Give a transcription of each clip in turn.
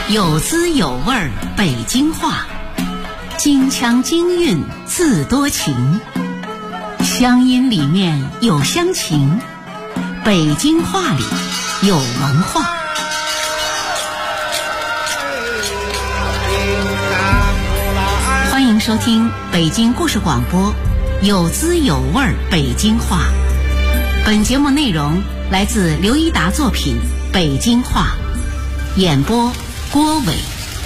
有滋有味北京话，京腔京韵自多情，乡音里面有乡情，北京话里有文化。欢迎收听北京故事广播，有滋有味北京话。本节目内容来自刘一达作品《北京话》，演播郭伟。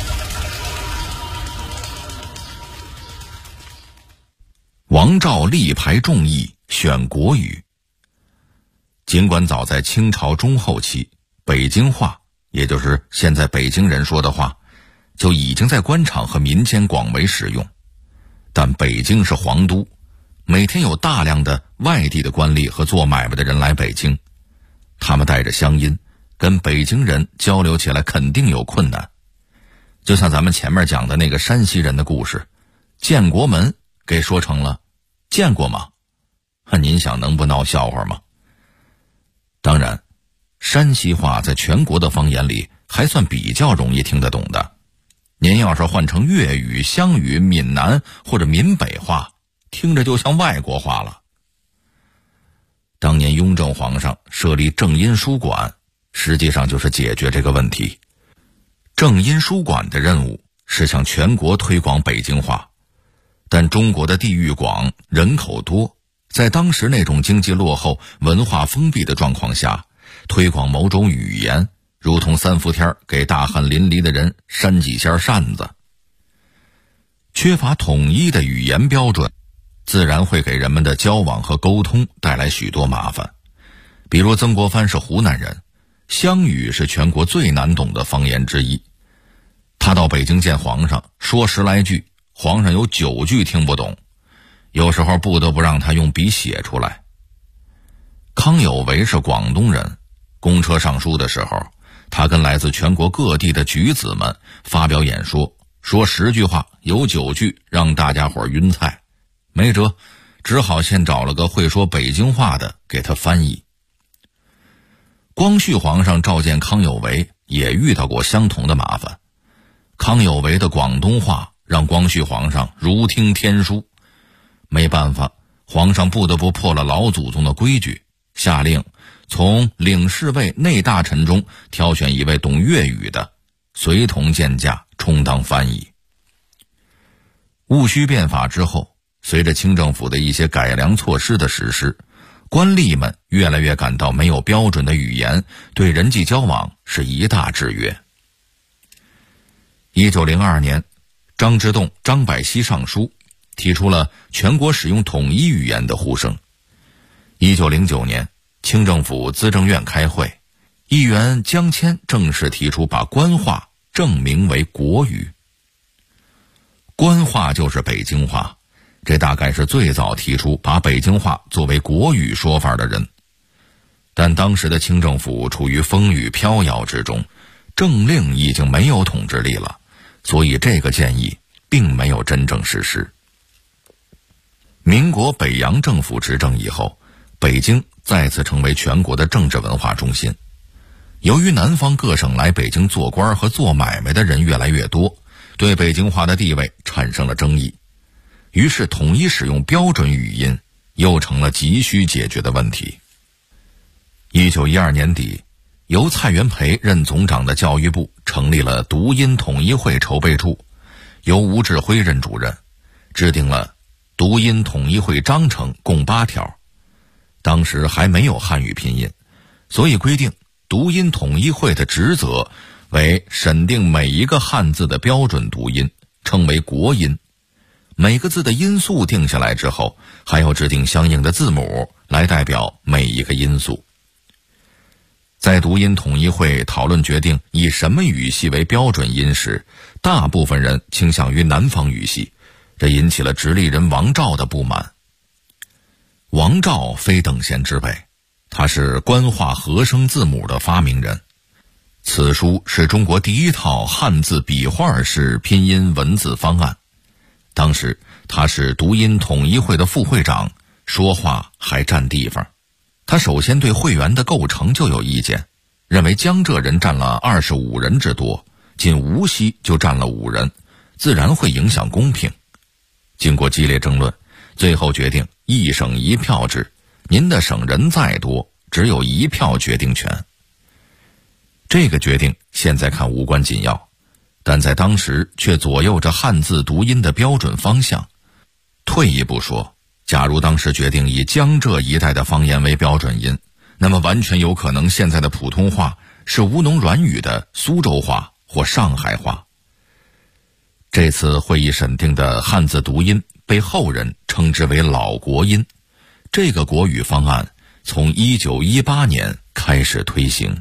王照力排众议选国语。尽管早在清朝中后期，北京话，也就是现在北京人说的话，就已经在官场和民间广为使用，但北京是皇都，每天有大量的外地的官吏和做买卖的人来北京，他们带着乡音，跟北京人交流起来肯定有困难。就像咱们前面讲的那个山西人的故事，建国门给说成了见过吗？您想能不闹笑话吗？当然，山西话在全国的方言里还算比较容易听得懂的。您要是换成粤语、湘语、闽南或者闽北话，听着就像外国话了。当年雍正皇上设立正音书馆，实际上就是解决这个问题。正音书馆的任务是向全国推广北京话，但中国的地域广，人口多，在当时那种经济落后、文化封闭的状况下，推广某种语言如同三伏天给大汗淋漓的人扇几下扇子。缺乏统一的语言标准，自然会给人们的交往和沟通带来许多麻烦。比如曾国藩是湖南人，湘语是全国最难懂的方言之一。他到北京见皇上，说10来句，皇上有9句听不懂，有时候不得不让他用笔写出来。康有为是广东人，公车上书的时候，他跟来自全国各地的举子们发表演说，说10句话，有9句让大家伙晕菜，没辙，只好先找了个会说北京话的给他翻译。光绪皇上召见康有为，也遇到过相同的麻烦。康有为的广东话让光绪皇上如听天书，没办法，皇上不得不破了老祖宗的规矩，下令从领侍卫内大臣中挑选一位懂粤语的，随同见驾充当翻译。戊戌变法之后，随着清政府的一些改良措施的实施，官吏们越来越感到没有标准的语言对人际交往是一大制约。1902年，张之洞、张百熙上书，提出了全国使用统一语言的呼声。1909年，清政府资政院开会，议员江谦正式提出把官话正名为国语。官话就是北京话，这大概是最早提出把北京话作为国语说法的人。但当时的清政府处于风雨飘摇之中，政令已经没有统治力了，所以这个建议并没有真正实施。民国北洋政府执政以后，北京再次成为全国的政治文化中心。由于南方各省来北京做官和做买卖的人越来越多，对北京话的地位产生了争议，于是统一使用标准语音又成了急需解决的问题。1912年底，由蔡元培任总长的教育部成立了读音统一会筹备处，由吴志辉任主任，制定了读音统一会章程共8条。当时还没有汉语拼音，所以规定读音统一会的职责为审定每一个汉字的标准读音，称为国音。每个字的音素定下来之后，还要制定相应的字母来代表每一个音素。在读音统一会讨论决定以什么语系为标准音时，大部分人倾向于南方语系，这引起了直隶人王照的不满。王照非等闲之辈，他是官话合声字母的发明人。此书是中国第一套汉字笔画式拼音文字方案。当时他是读音统一会的副会长，说话还占地方。他首先对会员的构成就有意见，认为江浙人占了25人之多， 仅无锡就占了5人，自然会影响公平。经过激烈争论，最后决定一省一票制，您的省人再多，只有1票决定权。这个决定现在看无关紧要，但在当时却左右着汉字读音的标准方向。退一步说，假如当时决定以江浙一带的方言为标准音，那么完全有可能现在的普通话是吴侬软语的苏州话或上海话。这次会议审定的汉字读音被后人称之为老国音，这个国语方案从1918年开始推行。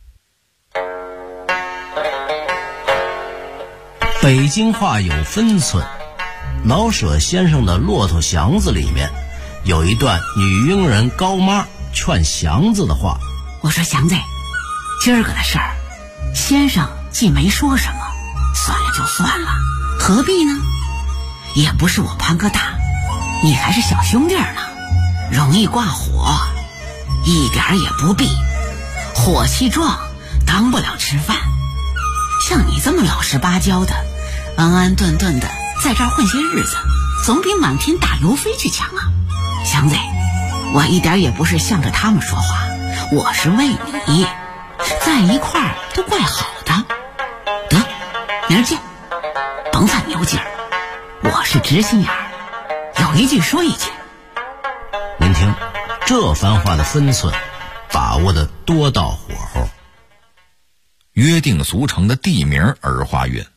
北京话有分寸，老舍先生的《骆驼祥子》里面有一段女佣人高妈劝祥子的话： 我说祥子，今儿个的事儿，先生既没说什么，算了就算了，何必呢？也不是我潘哥大，你还是小兄弟呢，容易挂火，一点也不必。火气壮，当不了吃饭。像你这么老实巴交的，安安顿顿的在这儿混些日子，总比满天打油飞去强啊！祥子，我一点也不是向着他们说话，我是为你，在一块儿都怪好的。得，明儿见，甭犯牛劲儿，我是直心眼儿，有一句说一句。 您听，这番话的分寸把握的多到火候。 约定俗成的地名儿化韵，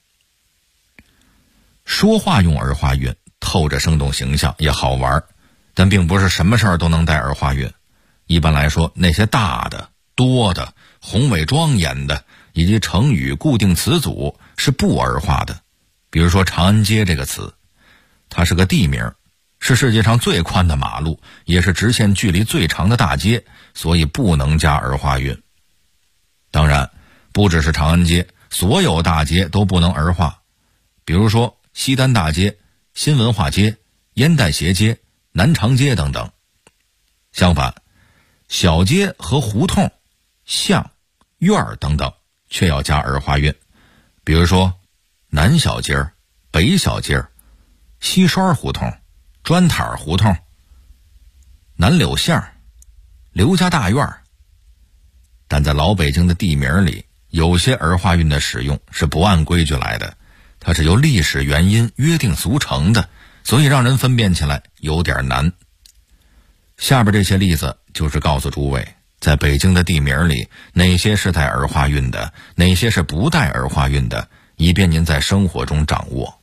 说话用儿化韵，透着生动形象，也好玩，但并不是什么事儿都能带儿化韵。一般来说，那些大的、多的、宏伟庄严的，以及成语固定词组是不儿化的。比如说长安街这个词，它是个地名，是世界上最宽的马路，也是直线距离最长的大街，所以不能加儿化韵。当然不只是长安街，所有大街都不能儿化。比如说西单大街、新文化街、烟袋斜街、南长街等等。相反，小街和胡同、巷、院等等却要加儿化韵。比如说南小街、北小街、西栓胡同、砖塔胡同、南柳巷、刘家大院。但在老北京的地名里，有些儿化韵的使用是不按规矩来的，它是由历史原因约定俗成的，所以让人分辨起来有点难。下边这些例子就是告诉诸位，在北京的地名里，哪些是带儿化韵的，哪些是不带儿化韵的，以便您在生活中掌握。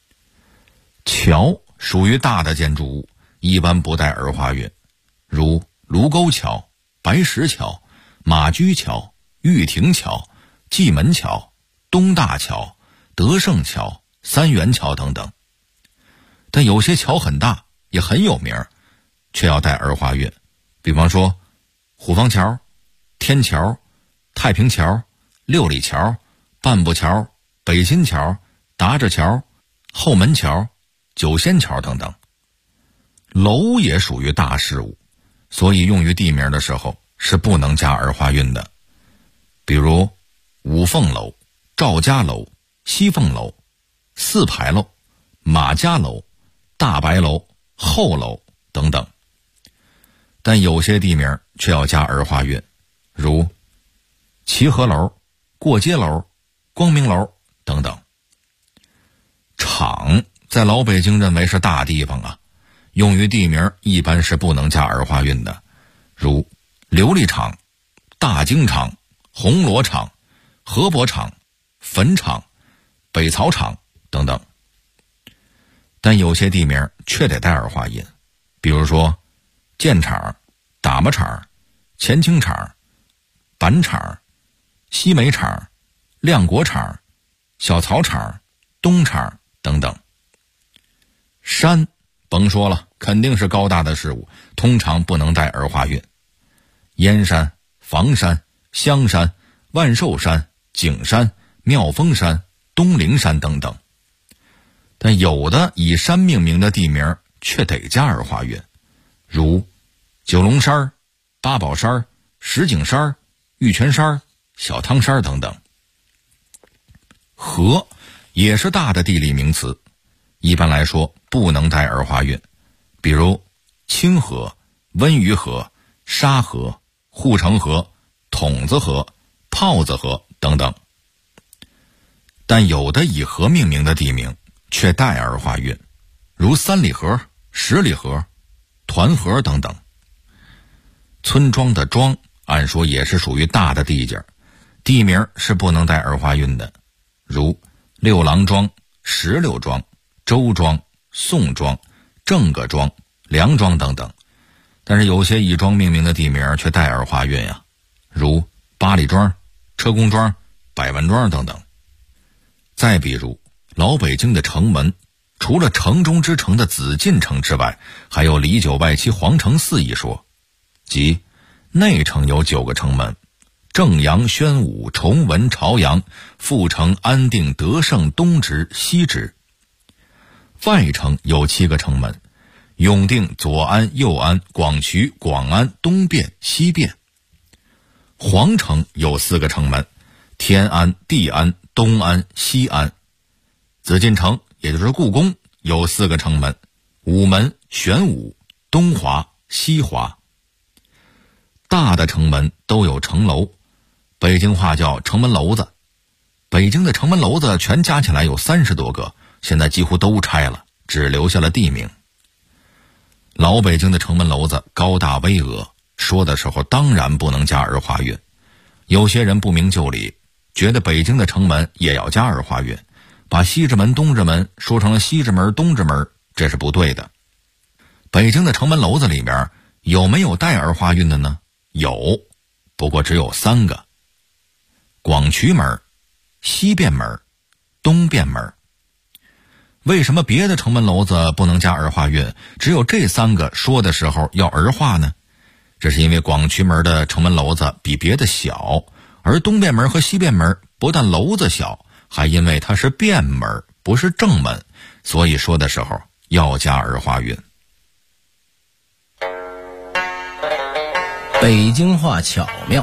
桥属于大的建筑物，一般不带儿化韵，如卢沟桥、白石桥、马驹桥、玉亭桥、蓟门桥、东大桥、德胜桥、三元桥等等。但有些桥很大，也很有名，却要带儿化韵。比方说虎坊桥、天桥、太平桥、六里桥、半步桥、北新桥、达着桥、后门桥、九仙桥等等。楼也属于大事物，所以用于地名的时候是不能加儿化韵的。比如五凤楼、赵家楼、西凤楼、四牌楼、马家楼、大白楼、后楼等等。但有些地名却要加儿化韵，如齐河楼、过街楼、光明楼等等。厂在老北京认为是大地方啊，用于地名一般是不能加儿化韵的，如琉璃厂、大京厂、红螺厂、河伯厂、坟厂、北草厂等等。但有些地名却得带儿化音，比如说建厂、打磨厂、前清厂、板厂、西煤厂、亮国厂、小曹厂、东厂等等。山甭说了，肯定是高大的事物，通常不能带儿化韵。燕山、房山、香山、万寿山、景山、妙峰山、东陵山等等。但有的以山命名的地名却得加儿化韵，如九龙山、八宝山、石景山、玉泉山、小汤山等等。 河也是大的地理名词，一般来说不能带儿化韵，比如清河、温榆河、沙河、护城河、筒子河、炮子河等等。但有的以河命名的地名却带儿化韵，如三里河、十里河、团河等等。村庄的庄按说也是属于大的地界，地名是不能带儿化韵的，如六郎庄、石榴庄、周庄、宋庄、郑个庄、梁庄等等。但是有些以庄命名的地名却带儿化韵啊，如八里庄、车公庄、百万庄等等。再比如老北京的城门，除了城中之城的紫禁城之外，还有里九外七皇城四一说，即内城有9个城门：正阳、宣武、崇文、朝阳、阜城、安定、德胜、东直、西直；外城有7个城门：永定、左安、右安、广渠、广安、东便、西便；皇城有4个城门：天安、地安、东安、西安；紫禁城也就是故宫有4个城门：午门、玄武、东华、西华。大的城门都有城楼，北京话叫城门楼子。北京的城门楼子全加起来有30多个，现在几乎都拆了，只留下了地名。老北京的城门楼子高大巍峨，说的时候当然不能加儿化韵。有些人不明就里，觉得北京的城门也要加儿化韵，把西直门、东直门说成了西直门、东直门，这是不对的。北京的城门楼子里面有没有带儿化韵的呢？有，不过只有3个：广渠门、西便门、东便门。为什么别的城门楼子不能加儿化韵，只有这3个说的时候要儿化呢？这是因为广渠门的城门楼子比别的小，而东便门和西便门不但楼子小，还因为它是便门不是正门，所以说的时候要加儿化韵。 北京话巧妙。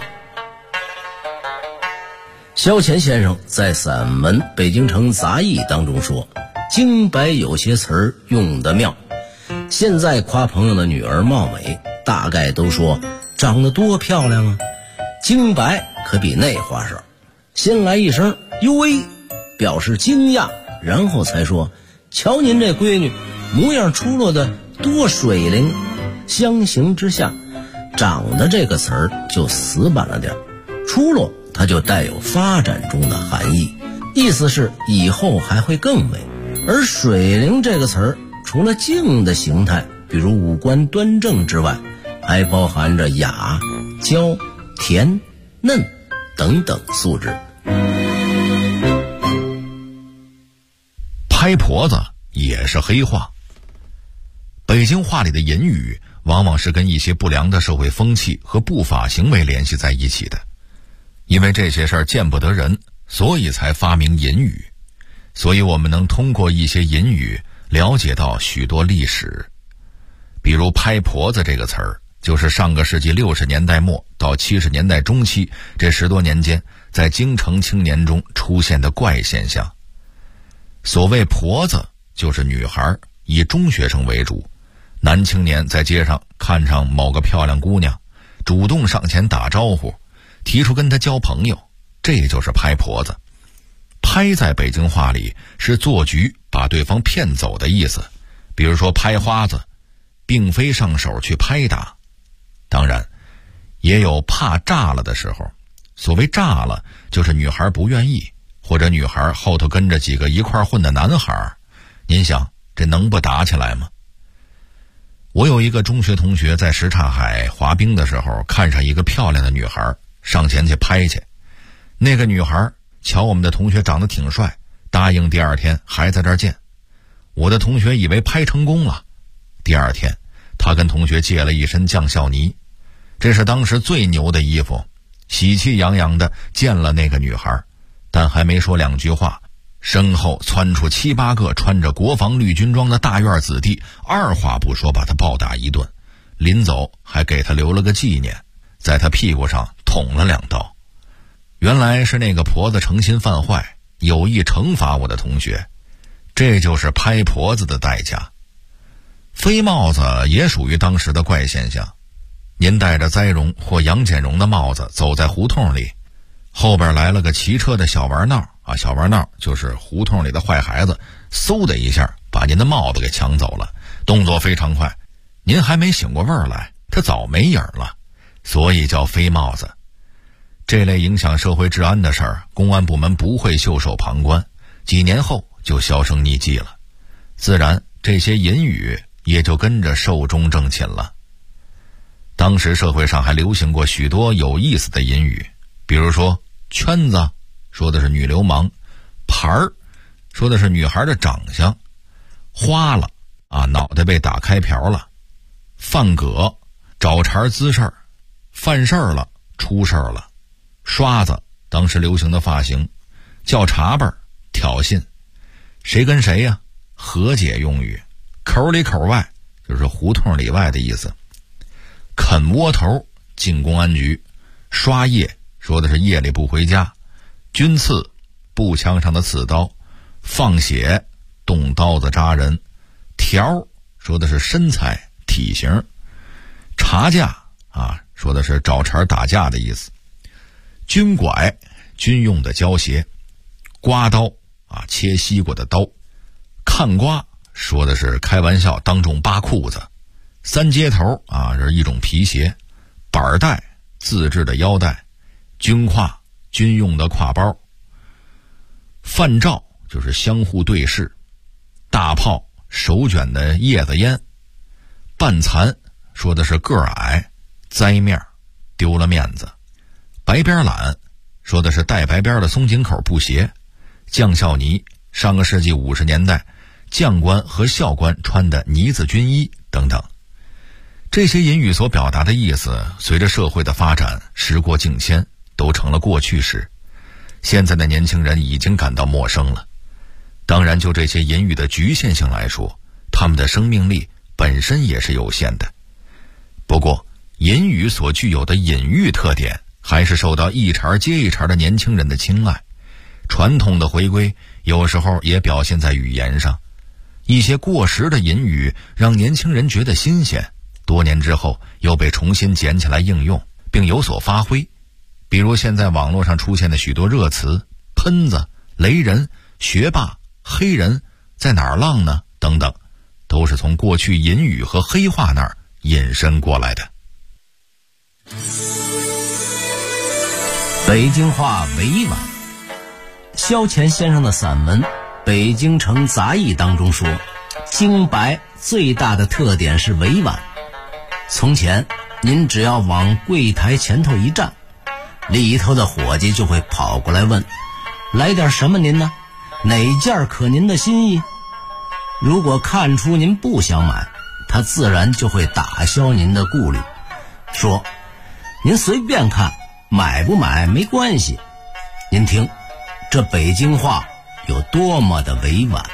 萧乾先生在散文《北京城杂艺》当中说，京白有些词儿用得妙。现在夸朋友的女儿貌美，大概都说长得多漂亮啊。京白可比那花哨，先来一声哟喂，表示惊讶，然后才说瞧您这闺女模样出落的多水灵。相形之下，长得这个词儿就死板了点，出落它就带有发展中的含义，意思是以后还会更美。而水灵这个词儿除了静的形态，比如五官端正之外，还包含着雅、娇、甜、嫩等等素质。 拍婆子也是黑话。北京话里的淫语往往是跟一些不良的社会风气和不法行为联系在一起的，因为这些事儿见不得人，所以才发明淫语。所以我们能通过一些淫语了解到许多历史。比如拍婆子这个词儿，就是上个世纪60年代末到70年代中期这10多年间在京城青年中出现的怪现象。所谓婆子，就是女孩，以中学生为主，男青年在街上看上某个漂亮姑娘，主动上前打招呼，提出跟她交朋友，这就是拍婆子。拍在北京话里是做局把对方骗走的意思，比如说拍花子，并非上手去拍打。当然也有怕炸了的时候，所谓炸了就是女孩不愿意，或者女孩后头跟着几个一块混的男孩，您想这能不打起来吗？我有一个中学同学在什刹海滑冰的时候看上一个漂亮的女孩，上前去拍去。那个女孩瞧我们的同学长得挺帅，答应第2天还在这儿见。我的同学以为拍成功了，第2天他跟同学借了一身将校呢，这是当时最牛的衣服，喜气洋洋的见了那个女孩，但还没说2句话，身后窜出7、8个穿着国防绿军装的大院子弟，二话不说把他暴打一顿，临走还给他留了个纪念，在他屁股上捅了2刀。原来是那个婆子诚心犯坏， 有意惩罚我的同学，这就是拍婆子的代价。飞帽子也属于当时的怪现象。您戴着栽绒或杨戬绒的帽子走在胡同里，后边来了个骑车的小玩闹啊，小玩闹就是胡同里的坏孩子，嗖的一下把您的帽子给抢走了，动作非常快，您还没醒过味儿来，他早没影了，所以叫飞帽子。这类影响社会治安的事儿，公安部门不会袖手旁观，几年后就销声匿迹了，自然这些隐语也就跟着寿终正寝了。当时社会上还流行过许多有意思的隐语，比如说圈子说的是女流氓，牌儿说的是女孩的长相，花了啊，脑袋被打开瓢了，饭葛找茬滋事儿，犯事儿了出事儿了，刷子当时流行的发型，叫茶本挑衅，谁跟谁呀，和解用语，口里口外就是胡同里外的意思。啃窝头进公安局，刷夜说的是夜里不回家，军刺步枪上的刺刀，放血动刀子扎人，条说的是身材体型，查架啊说的是找茬打架的意思，军拐军用的胶鞋，刮刀啊切西瓜的刀，看瓜说的是开玩笑当众扒裤子，三接头啊是一种皮鞋，板带自制的腰带，军挎军用的挎包，饭照就是相互对视，大炮手卷的叶子烟，半残说的是个儿矮栽面丢了面子，白边懒说的是带白边的松紧口布鞋，将校呢上个世纪50年代将官和校官穿的呢子军衣等等。这些隐语所表达的意思，随着社会的发展，时过境迁，都成了过去式。现在的年轻人已经感到陌生了。当然，就这些隐语的局限性来说，他们的生命力本身也是有限的。不过，隐语所具有的隐喻特点，还是受到一茬接一茬的年轻人的青睐。传统的回归，有时候也表现在语言上。一些过时的隐语，让年轻人觉得新鲜。多年之后又被重新捡起来应用，并有所发挥。比如现在网络上出现的许多热词，喷子、雷人、学霸、黑人，在哪儿浪呢等等，都是从过去隐语和黑话那儿引申过来的。 北京话委婉。萧乾先生的散文《北京城杂役》当中说，京白最大的特点是委婉。从前您只要往柜台前头一站，里头的伙计就会跑过来问，来点什么您呢？哪件可您的心意？如果看出您不想买，他自然就会打消您的顾虑，说您随便看，买不买没关系。您听这北京话有多么的委婉。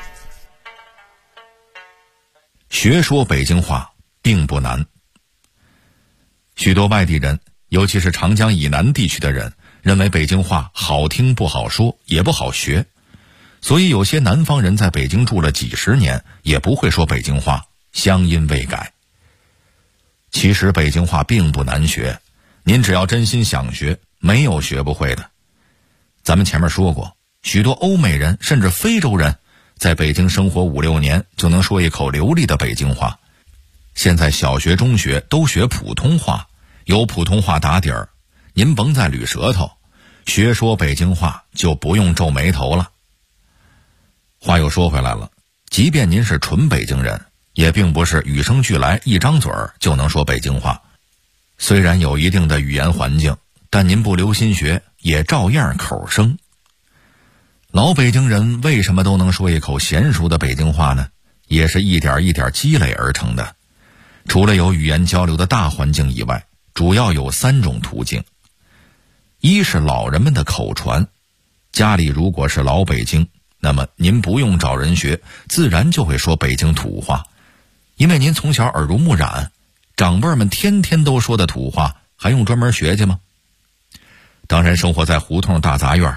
学说北京话并不难。许多外地人，尤其是长江以南地区的人，认为北京话好听不好说，也不好学，所以有些南方人在北京住了几十年，也不会说北京话，乡音未改。其实北京话并不难学，您只要真心想学，没有学不会的。咱们前面说过，许多欧美人甚至非洲人在北京生活5、6年就能说一口流利的北京话。现在小学中学都学普通话，有普通话打底儿，您甭再捋舌头，学说北京话就不用皱眉头了。话又说回来了，即便您是纯北京人，也并不是与生俱来一张嘴就能说北京话。虽然有一定的语言环境，但您不留心学，也照样口生。老北京人为什么都能说一口娴熟的北京话呢？也是一点一点积累而成的。除了有语言交流的大环境以外，主要有3种途径。一是老人们的口传，家里如果是老北京，那么您不用找人学，自然就会说北京土话，因为您从小耳濡目染，长辈们天天都说的土话，还用专门学去吗？当然，生活在胡同大杂院，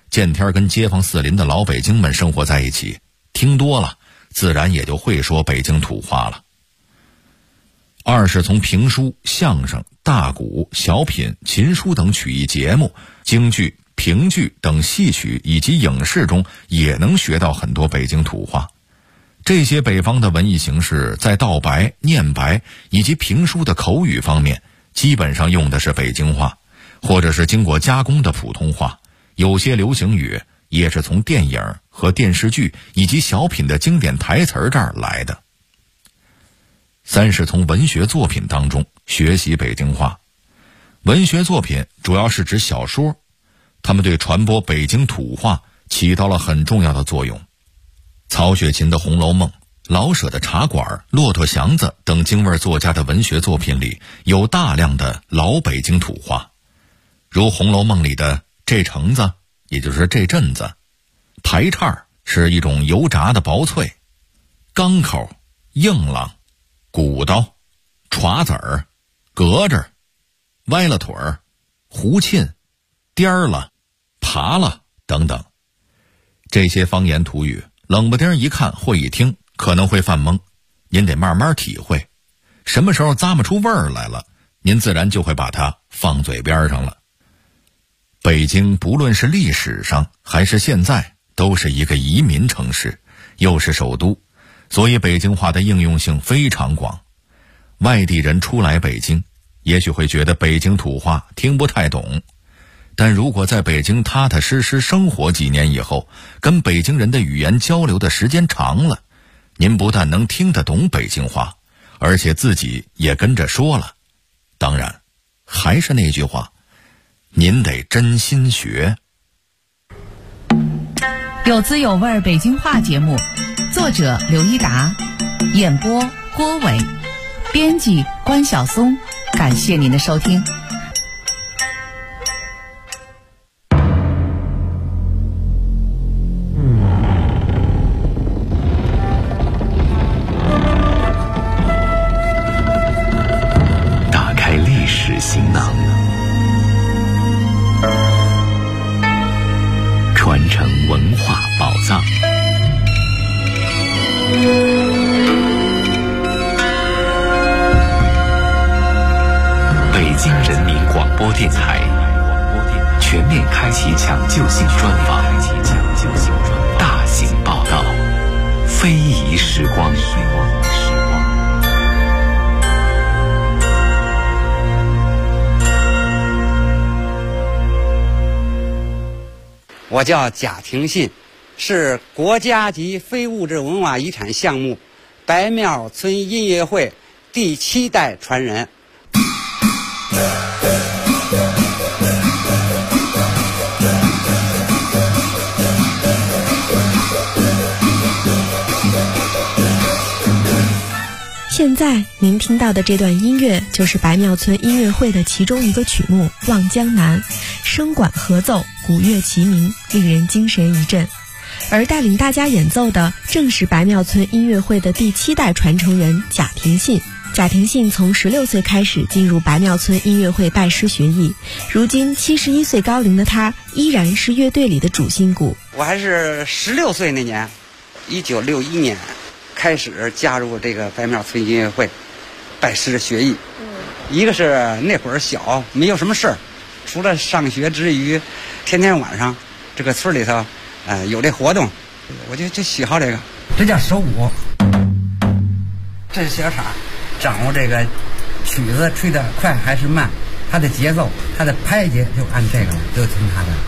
见天跟街坊四邻的老北京们生活在一起，听多了自然也就会说北京土话了。二是从评书、相声、大鼓、小品、琴书等曲艺节目、京剧、评剧等戏曲以及影视中也能学到很多北京土话。这些北方的文艺形式在道白、念白以及评书的口语方面基本上用的是北京话，或者是经过加工的普通话，有些流行语也是从电影和电视剧以及小品的经典台词这儿来的。三是从文学作品当中学习北京话。文学作品主要是指小说，他们对传播北京土话起到了很重要的作用。曹雪芹的《红楼梦》、老舍的《茶馆》、骆驼祥子等京味作家的文学作品里有大量的老北京土话，如《红楼梦》里的这橙子，也就是这阵子；排叉是一种油炸的薄脆；钢口、硬朗、鼓刀、歘子儿、隔着、歪了腿儿、胡沁、颠儿了、爬了等等。这些方言土语冷不丁一看或一听可能会犯懵，您得慢慢体会，什么时候咂摸出味儿来了，您自然就会把它放嘴边上了。北京不论是历史上还是现在都是一个移民城市，又是首都，所以北京话的应用性非常广。外地人初来北京，也许会觉得北京土话听不太懂，但如果在北京踏踏实实生活几年以后，跟北京人的语言交流的时间长了，您不但能听得懂北京话，而且自己也跟着说了。当然，还是那句话，您得真心学。 有滋有味北京话节目，作者刘一达，演播郭伟，编辑关晓松。感谢您的收听。 打开历史行囊，传承文化宝藏。北京人民广播电台全面开启抢救性专访，大型报道，非遗时光。 我叫贾廷信，是国家级非物质文化遗产项目白庙村音乐会第7代传人。 现在您听到的这段音乐就是白庙村音乐会的其中一个曲目《望江南》，声管合奏，鼓乐齐鸣，令人精神一振。而带领大家演奏的正是白庙村音乐会的第7代传承人贾廷信。贾廷信从16岁开始进入白庙村音乐会拜师学艺，如今71岁高龄的他依然是乐队里的主心骨。 我还是16岁那年，1961年开始加入这个白庙村音乐会拜师学艺。一个是那会儿小，没有什么事儿，除了上学之余，天天晚上这个村里头有这活动，我就喜好这个。这叫手鼓，这是小傻掌握这个曲子吹得快还是慢，它的节奏，它的拍节就按这个了，都听它的。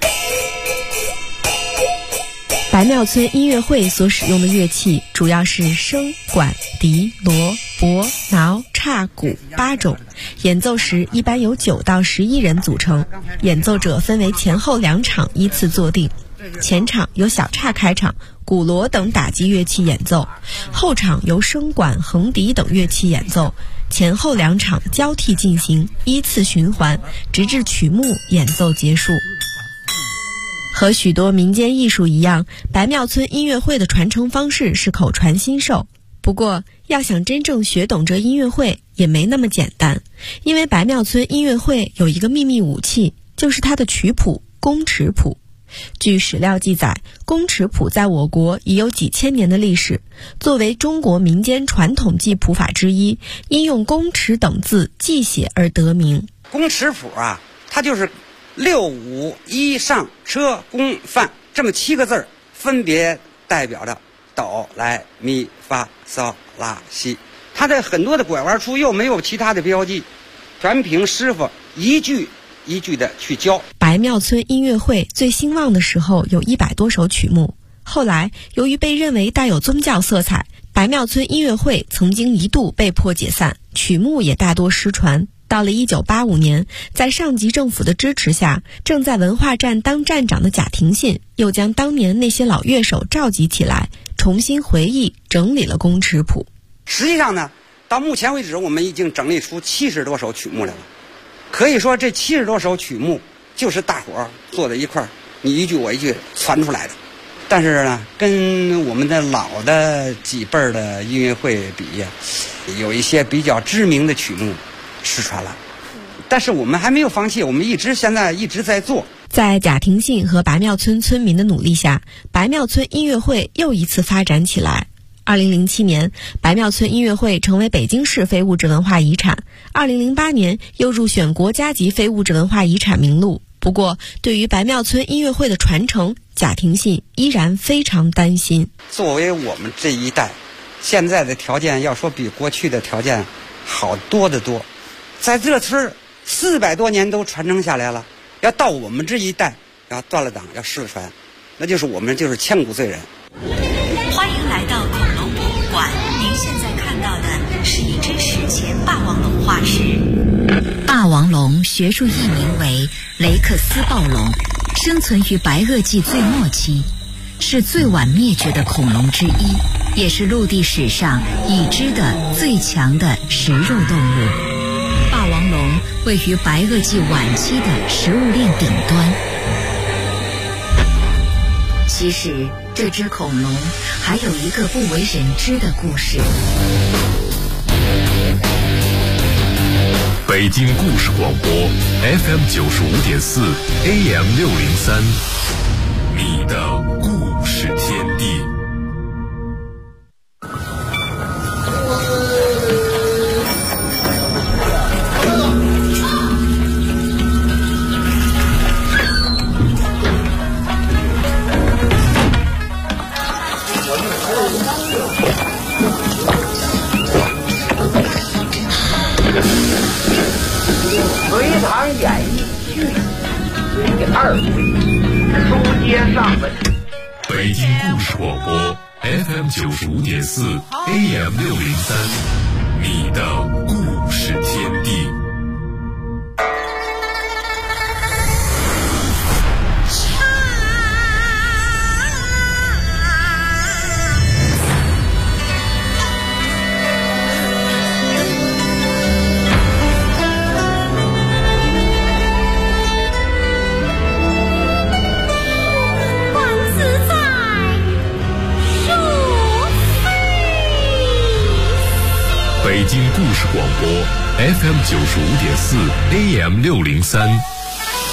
白庙村音乐会所使用的乐器主要是笙、管、笛、锣、钹、挠、叉、鼓8种，演奏时一般由9到11人组成，演奏者分为前后2场依次坐定。前场由小叉开场，鼓锣等打击乐器演奏，后场由笙管、横笛等乐器演奏，前后2场交替进行，依次循环，直至曲目演奏结束。和许多民间艺术一样，白庙村音乐会的传承方式是口传心授。不过，要想真正学懂这音乐会也没那么简单，因为白庙村音乐会有一个秘密武器，就是它的曲谱——公尺谱。 据史料记载，工尺谱在我国已有几千年的历史，作为中国民间传统记谱法之一，因用工尺等字记写而得名。 工尺谱啊，它就是6、5、1上车工饭这么7个字，分别代表着哆来咪发嗦拉西。它的很多的拐弯处又没有其他的标记，全凭师傅一句一句的去教。 白庙村音乐会最兴旺的时候有100多首曲目，后来由于被认为带有宗教色彩，白庙村音乐会曾经一度被迫解散，曲目也大多失传。到了1985年，在上级政府的支持下，正在文化站当站长的贾廷信又将当年那些老乐手召集起来，重新回忆整理了工尺谱。 实际上呢，到目前为止我们已经整理出70多首曲目来了。可以说这70多首曲目就是大伙儿坐在一块儿，你一句我一句传出来的。但是呢，跟我们的老的几辈儿的音乐会比呀，有一些比较知名的曲目失传了。但是我们还没有放弃，我们现在一直在做。 在贾廷信和白庙村村民的努力下，白庙村音乐会又一次发展起来。2007年，白庙村音乐会成为北京市非物质文化遗产。2008年又入选国家级非物质文化遗产名录。不过，对于白庙村音乐会的传承，贾廷信依然非常担心。 作为我们这一代，现在的条件要说比过去的条件好多得多。在这村400多年都传承下来了，要到我们这一代要断了档要失传，那就是我们就是千古罪人。 欢迎来到恐龙博物馆，您现在看到的是一只史前霸王龙化石。霸王龙学术译名为雷克斯暴龙，生存于白垩纪最末期，是最晚灭绝的恐龙之一，也是陆地史上已知的最强的食肉动物。霸王龙位于白垩纪晚期的食物链顶端。其实这只恐龙还有一个不为人知的故事。 北京故事广播 FM 95.4 AM 603，你的故事天地。 隋唐演义续第2回，书接上文。 北京故事广播 FM 95.4 AM 603，你的故事天地。北京故事广播 FM 95.4 AM 603。